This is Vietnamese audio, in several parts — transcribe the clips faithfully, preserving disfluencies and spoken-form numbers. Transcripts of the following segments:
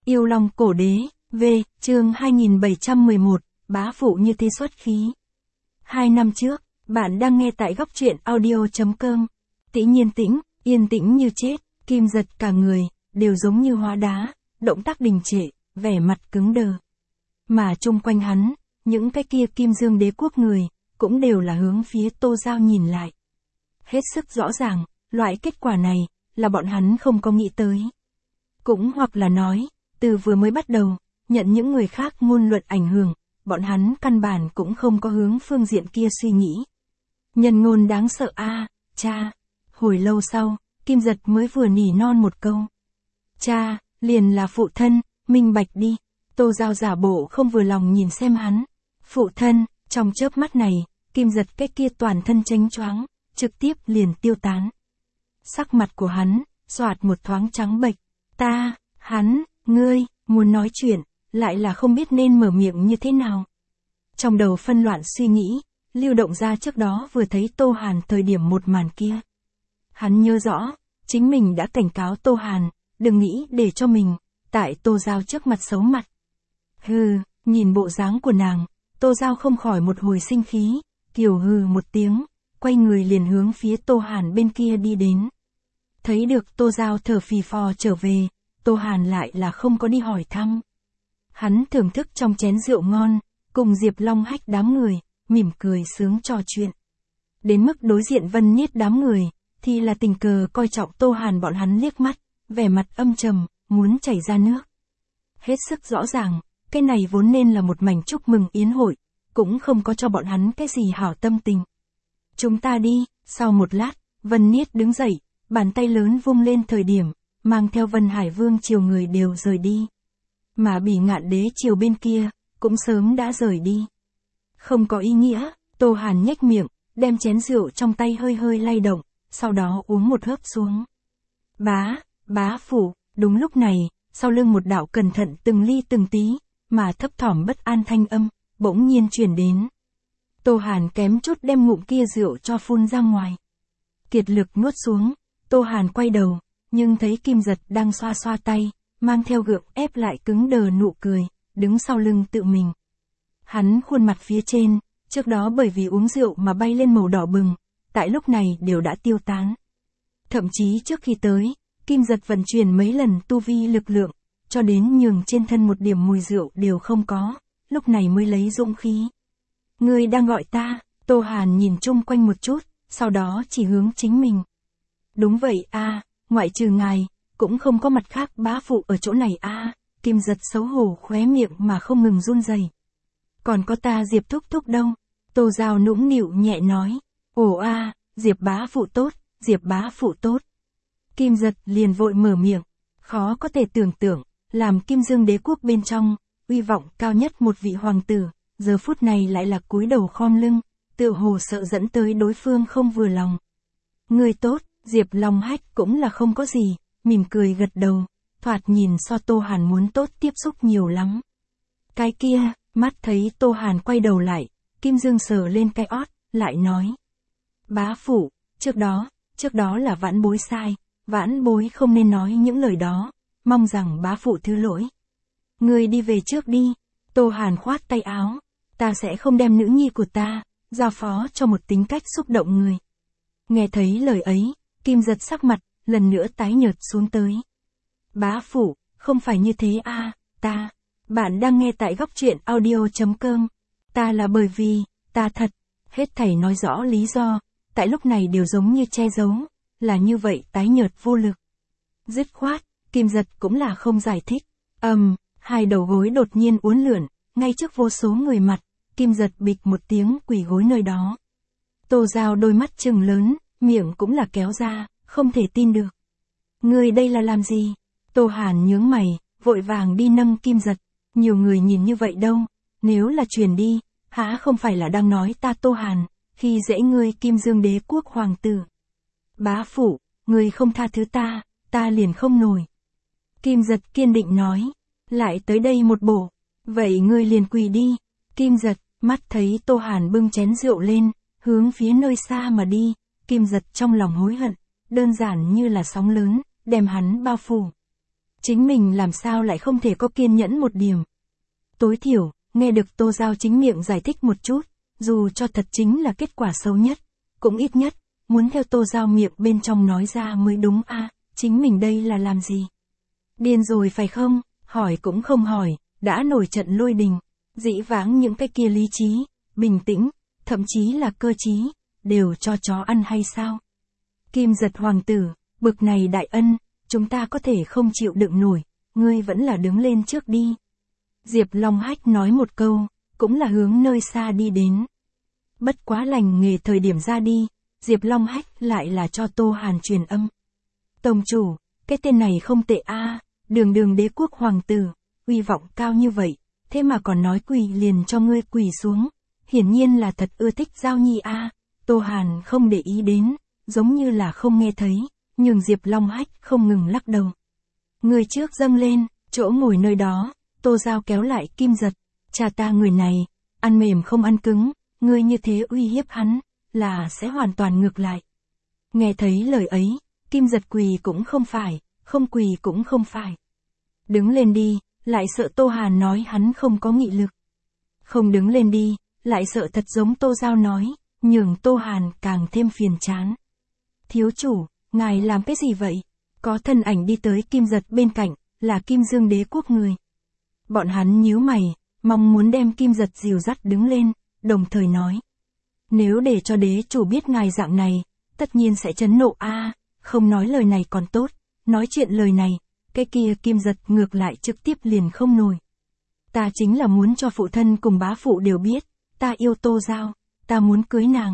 Yêu Long Cổ Đế, V, chương hai nghìn bảy trăm mười một, bá phụ như tia xuất khí. Hai năm trước, bạn đang nghe tại góc truyện audio chấm com. Tĩ Nhiên tĩnh, yên tĩnh như chết, Kim Giật cả người, đều giống như hóa đá, động tác đình trệ, vẻ mặt cứng đờ. Mà chung quanh hắn, những cái kia Kim Dương Đế quốc người, cũng đều là hướng phía Tô Giao nhìn lại. Hết sức rõ ràng, loại kết quả này, là bọn hắn không có nghĩ tới. Cũng hoặc là nói, từ vừa mới bắt đầu, nhận những người khác ngôn luận ảnh hưởng, bọn hắn căn bản cũng không có hướng phương diện kia suy nghĩ. Nhân ngôn đáng sợ a, cha. Hồi lâu sau, Kim Giật mới vừa nỉ non một câu. Cha, liền là phụ thân, minh bạch đi. Tô Giao giả bộ không vừa lòng nhìn xem hắn. Phụ thân, trong chớp mắt này, Kim Giật cái kia toàn thân chênh choáng, trực tiếp liền tiêu tán. Sắc mặt của hắn, xoạt một thoáng trắng bệch. Ta, hắn, ngươi, muốn nói chuyện, lại là không biết nên mở miệng như thế nào. Trong đầu phân loạn suy nghĩ, lưu động ra trước đó vừa thấy Tô Hàn thời điểm một màn kia. Hắn nhớ rõ, chính mình đã cảnh cáo Tô Hàn, đừng nghĩ để cho mình, tại Tô Giao trước mặt xấu mặt. Hừ, nhìn bộ dáng của nàng, Tô Giao không khỏi một hồi sinh khí, kiểu hừ một tiếng, quay người liền hướng phía Tô Hàn bên kia đi đến. Thấy được Tô Giao thở phì phò trở về, Tô Hàn lại là không có đi hỏi thăm. Hắn thưởng thức trong chén rượu ngon, cùng Diệp Long Hách đám người, mỉm cười sướng trò chuyện. Đến mức đối diện Vân Niết đám người, thì là tình cờ coi trọng Tô Hàn bọn hắn liếc mắt, vẻ mặt âm trầm, muốn chảy ra nước. Hết sức rõ ràng, cái này vốn nên là một mảnh chúc mừng yến hội, cũng không có cho bọn hắn cái gì hảo tâm tình. Chúng ta đi, sau một lát, Vân Niết đứng dậy, bàn tay lớn vung lên thời điểm, mang theo Vân Hải Vương triều người đều rời đi. Mà Bỉ Ngạn Đế triều bên kia, cũng sớm đã rời đi. Không có ý nghĩa, Tô Hàn nhếch miệng, đem chén rượu trong tay hơi hơi lay động, sau đó uống một hớp xuống. Bá, bá phủ, đúng lúc này, sau lưng một đạo cẩn thận từng ly từng tí, mà thấp thỏm bất an thanh âm, bỗng nhiên truyền đến. Tô Hàn kém chút đem ngụm kia rượu cho phun ra ngoài. Kiệt lực nuốt xuống, Tô Hàn quay đầu, nhưng thấy Kim Giật đang xoa xoa tay, mang theo gượng ép lại cứng đờ nụ cười, đứng sau lưng tự mình. Hắn khuôn mặt phía trên, trước đó bởi vì uống rượu mà bay lên màu đỏ bừng, tại lúc này đều đã tiêu tán. Thậm chí trước khi tới, Kim Giật vận chuyển mấy lần tu vi lực lượng, cho đến nhường trên thân một điểm mùi rượu đều không có, lúc này mới lấy dũng khí. Ngươi đang gọi ta, Tô Hàn nhìn chung quanh một chút, sau đó chỉ hướng chính mình. Đúng vậy a, ngoại trừ ngài, cũng không có mặt khác bá phụ ở chỗ này a. Kim Giật xấu hổ khóe miệng mà không ngừng run rẩy. Còn có ta Diệp thúc thúc đâu? Tô Giao nũng nịu nhẹ nói. Ồ a, Diệp bá phụ tốt, Diệp bá phụ tốt. Kim Giật liền vội mở miệng, khó có thể tưởng tượng, làm Kim Dương Đế quốc bên trong, uy vọng cao nhất một vị hoàng tử, giờ phút này lại là cúi đầu khom lưng, tựa hồ sợ dẫn tới đối phương không vừa lòng. Người tốt, Diệp Long Hách cũng là không có gì, mỉm cười gật đầu, thoạt nhìn so Tô Hàn muốn tốt tiếp xúc nhiều lắm. Cái kia, mắt thấy Tô Hàn quay đầu lại, Kim Dương sờ lên cái ót, lại nói. Bá phụ, trước đó, trước đó là vãn bối sai, vãn bối không nên nói những lời đó, mong rằng bá phụ thứ lỗi. Người đi về trước đi, Tô Hàn khoát tay áo, ta sẽ không đem nữ nhi của ta, giao phó cho một tính cách xúc động người. Nghe thấy lời ấy, Kim Giật sắc mặt, lần nữa tái nhợt xuống tới. Bá phụ, không phải như thế a, ta, bạn đang nghe tại góc truyện audio chấm com. Ta là bởi vì, ta thật, hết thảy nói rõ lý do, tại lúc này đều giống như che giấu, là như vậy tái nhợt vô lực. Dứt khoát, Kim Giật cũng là không giải thích. Ầm, um, hai đầu gối đột nhiên uốn lượn, ngay trước vô số người mặt, Kim Giật bịch một tiếng quỳ gối nơi đó. Tô Giao đôi mắt trừng lớn, miệng cũng là kéo ra, không thể tin được. Người đây là làm gì? Tô Hàn nhướng mày, vội vàng đi nâng Kim Giật. Nhiều người nhìn như vậy đâu, nếu là truyền đi, hả không phải là đang nói ta Tô Hàn, khi dễ ngươi Kim Dương Đế quốc hoàng tử. Bá phụ, ngươi không tha thứ ta, ta liền không nổi. Kim Giật kiên định nói, lại tới đây một bổ, vậy ngươi liền quỳ đi. Kim Giật, mắt thấy Tô Hàn bưng chén rượu lên, hướng phía nơi xa mà đi, Kim Giật trong lòng hối hận, đơn giản như là sóng lớn, đem hắn bao phủ. Chính mình làm sao lại không thể có kiên nhẫn một điểm. Tối thiểu, nghe được Tô Giao chính miệng giải thích một chút, dù cho thật chính là kết quả xấu nhất, cũng ít nhất, muốn theo Tô Giao miệng bên trong nói ra mới đúng a. À, chính mình đây là làm gì? Điên rồi phải không? Hỏi cũng không hỏi, đã nổi trận lôi đình, dĩ vãng những cái kia lý trí, bình tĩnh, thậm chí là cơ trí, đều cho chó ăn hay sao? Kim Giật hoàng tử, bực này đại ân, chúng ta có thể không chịu đựng nổi, ngươi vẫn là đứng lên trước đi. Diệp Long Hách nói một câu, cũng là hướng nơi xa đi đến. Bất quá lành nghề thời điểm ra đi, Diệp Long Hách lại là cho Tô Hàn truyền âm. Tông chủ, cái tên này không tệ a, à, đường đường đế quốc hoàng tử, uy vọng cao như vậy, thế mà còn nói quỳ liền cho ngươi quỳ xuống, hiển nhiên là thật ưa thích Giao Nhi a. À. Tô Hàn không để ý đến, giống như là không nghe thấy, nhưng Diệp Long Hách không ngừng lắc đầu. Người trước dâng lên, chỗ ngồi nơi đó, Tô Giao kéo lại Kim Giật, cha ta người này, ăn mềm không ăn cứng, ngươi như thế uy hiếp hắn, là sẽ hoàn toàn ngược lại. Nghe thấy lời ấy, Kim Giật quỳ cũng không phải, không quỳ cũng không phải. Đứng lên đi, lại sợ Tô Hàn nói hắn không có nghị lực. Không đứng lên đi, lại sợ thật giống Tô Giao nói, nhường Tô Hàn càng thêm phiền chán. Thiếu chủ, ngài làm cái gì vậy? Có thân ảnh đi tới Kim Giật bên cạnh, là Kim Dương đế quốc người. Bọn hắn nhíu mày, mong muốn đem Kim Giật dìu dắt đứng lên, đồng thời nói. Nếu để cho đế chủ biết ngài dạng này, tất nhiên sẽ chấn nộ a. À, không nói lời này còn tốt, nói chuyện lời này, cái kia Kim Giật ngược lại trực tiếp liền không nổi. Ta chính là muốn cho phụ thân cùng bá phụ đều biết, ta yêu Tô Giao, ta muốn cưới nàng.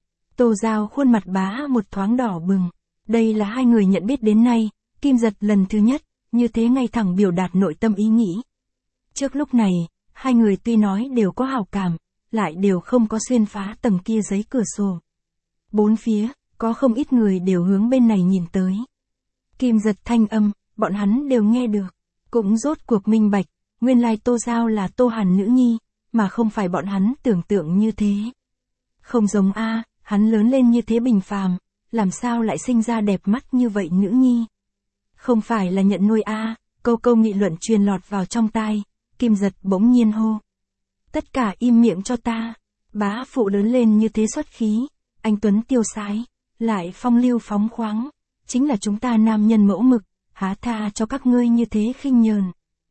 Tô Giao khuôn mặt bá một thoáng đỏ bừng, đây là hai người nhận biết đến nay, Kim Giật lần thứ nhất, như thế ngay thẳng biểu đạt nội tâm ý nghĩ. Trước lúc này, hai người tuy nói đều có hào cảm, lại đều không có xuyên phá tầng kia giấy cửa sổ. Bốn phía, có không ít người đều hướng bên này nhìn tới. Kim Giật thanh âm, bọn hắn đều nghe được, cũng rốt cuộc minh bạch, nguyên lai Tô Giao là Tô Hàn nữ nhi, mà không phải bọn hắn tưởng tượng như thế. Không giống a, à, hắn lớn lên như thế bình phàm, làm sao lại sinh ra đẹp mắt như vậy nữ nhi. Không phải là nhận nuôi a, à, câu câu nghị luận truyền lọt vào trong tai, Kim Giật bỗng nhiên hô. Tất cả im miệng cho ta, bá phụ lớn lên như thế xuất khí, anh Tuấn tiêu sái, lại phong lưu phóng khoáng, chính là chúng ta nam nhân mẫu mực, há tha cho các ngươi như thế khinh nhờn.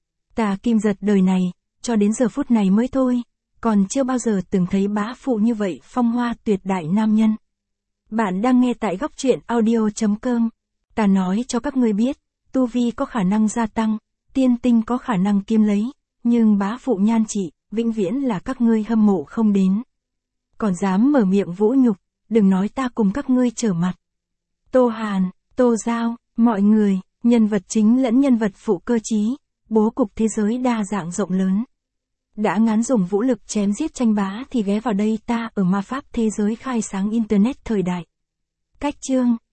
Ta Kim Giật đời này, cho đến giờ phút này mới thôi, còn chưa bao giờ từng thấy bá phụ như vậy phong hoa tuyệt đại nam nhân. Bạn đang nghe tại góc truyện audio chấm com. Ta nói cho các ngươi biết, tu vi có khả năng gia tăng, tiên tinh có khả năng kiếm lấy, nhưng bá phụ nhan trị, vĩnh viễn là các ngươi hâm mộ không đến. Còn dám mở miệng vũ nhục, đừng nói ta cùng các ngươi trở mặt. Tô Hàn, Tô Giao, mọi người, nhân vật chính lẫn nhân vật phụ cơ trí, bố cục thế giới đa dạng rộng lớn. Đã ngán dùng vũ lực chém giết tranh bá thì ghé vào đây ta ở ma pháp thế giới khai sáng internet thời đại. Cách chương